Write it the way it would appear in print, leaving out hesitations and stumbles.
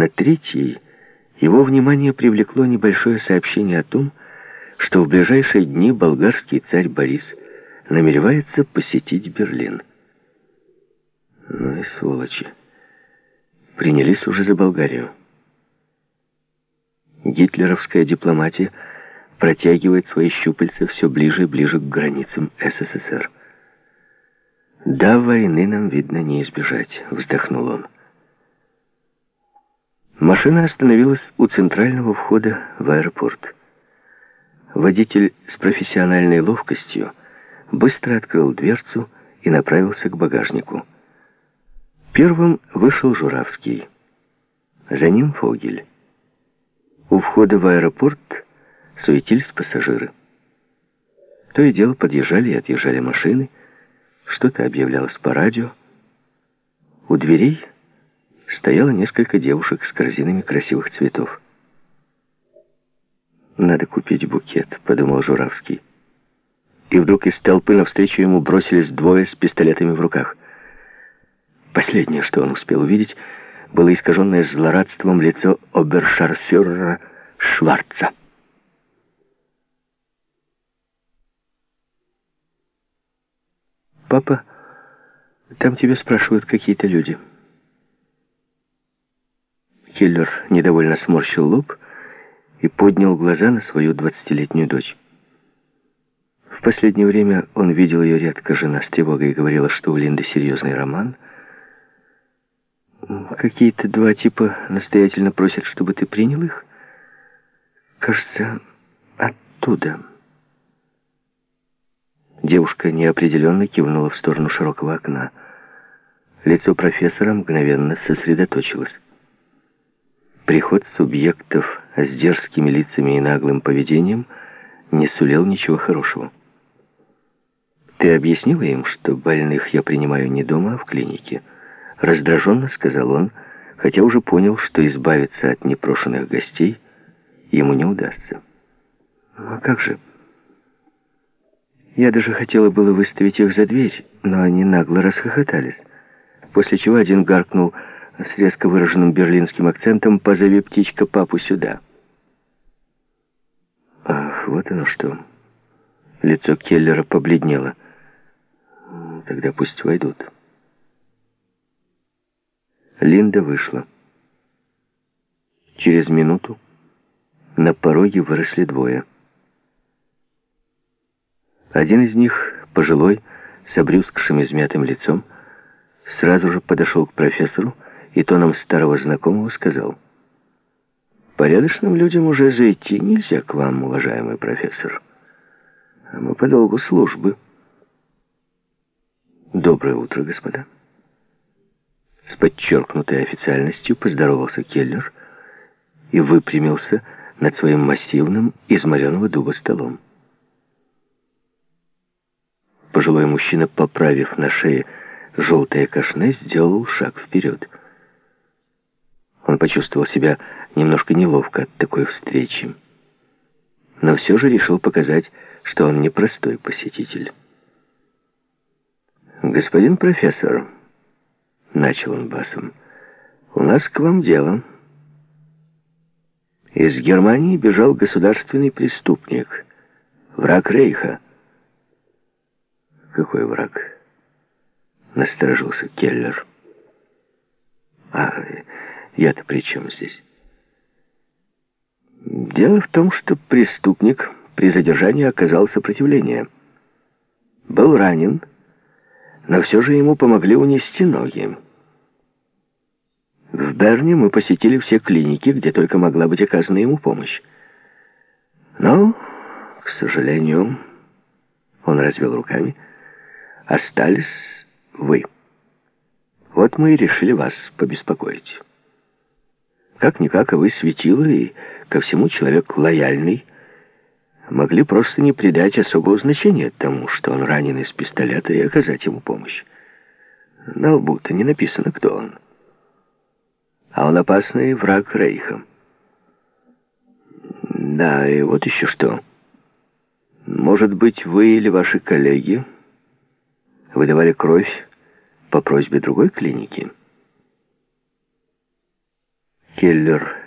На третьей его внимание привлекло небольшое сообщение о том, что в ближайшие дни болгарский царь Борис намеревается посетить Берлин. Ну и сволочи. Принялись уже за Болгарию. Гитлеровская дипломатия протягивает свои щупальца все ближе и ближе к границам СССР. «Да, войны нам, видно, не избежать», — вздохнул он. Машина остановилась у центрального входа в аэропорт. Водитель с профессиональной ловкостью быстро открыл дверцу и направился к багажнику. Первым вышел Журавский. За ним Фогель. У входа в аэропорт суетились пассажиры. То и дело подъезжали и отъезжали машины, что-то объявлялось по радио. У дверей стояло несколько девушек с корзинами красивых цветов. «Надо купить букет», — подумал Журавский. И вдруг из толпы навстречу ему бросились двое с пистолетами в руках. Последнее, что он успел увидеть, было искаженное злорадством лицо обершарфюрера Шварца. «Папа, там тебя спрашивают какие-то люди». Келлер недовольно сморщил лоб и поднял глаза на свою 20-летнюю дочь. В последнее время он видел ее редко. Жена с тревогой говорила, что у Линды серьезный роман. «Какие-то два типа настоятельно просят, чтобы ты принял их. Кажется, оттуда». Девушка неопределенно кивнула в сторону широкого окна. Лицо профессора мгновенно сосредоточилось. Приход субъектов с дерзкими лицами и наглым поведением не сулил ничего хорошего. «Ты объяснила им, что больных я принимаю не дома, а в клинике?» Раздраженно сказал он, хотя уже понял, что избавиться от непрошенных гостей ему не удастся. «А как же?» Я даже хотела было выставить их за дверь, но они нагло расхохотались, после чего один гаркнул с резко выраженным берлинским акцентом: «Позови, птичка, папу сюда». Ах, вот оно что. Лицо Келлера побледнело. Тогда пусть войдут. Линда вышла. Через минуту на пороге выросли двое. Один из них, пожилой, с обрюзгшим измятым лицом, сразу же подошел к профессору и тоном старого знакомого сказал: «Порядочным людям уже зайти нельзя к вам, уважаемый профессор. А мы по долгу службы». «Доброе утро, господа». С подчеркнутой официальностью поздоровался Келлер и выпрямился над своим массивным из мореного дуба столом. Пожилой мужчина, поправив на шее желтое кашне, сделал шаг вперед. Он почувствовал себя немножко неловко от такой встречи, но все же решил показать, что он не простой посетитель. «Господин профессор», — начал он басом, — «у нас к вам дело. Из Германии бежал государственный преступник, враг Рейха». «Какой враг?» — насторожился Келлер. «А я-то при чем здесь?» «Дело в том, что преступник при задержании оказал сопротивление. Был ранен, но все же ему помогли унести ноги. В Берне мы посетили все клиники, где только могла быть оказана ему помощь. Но, к сожалению, он развел руками, остались вы. Вот мы и решили вас побеспокоить. Как-никак, а вы светило и ко всему человек лояльный. Могли просто не придать особого значения тому, что он ранен из пистолета, и оказать ему помощь. На лбу-то не написано, кто он. А он опасный враг Рейха. Да, и вот еще что. Может быть, вы или ваши коллеги выдавали кровь по просьбе другой клиники? Келлер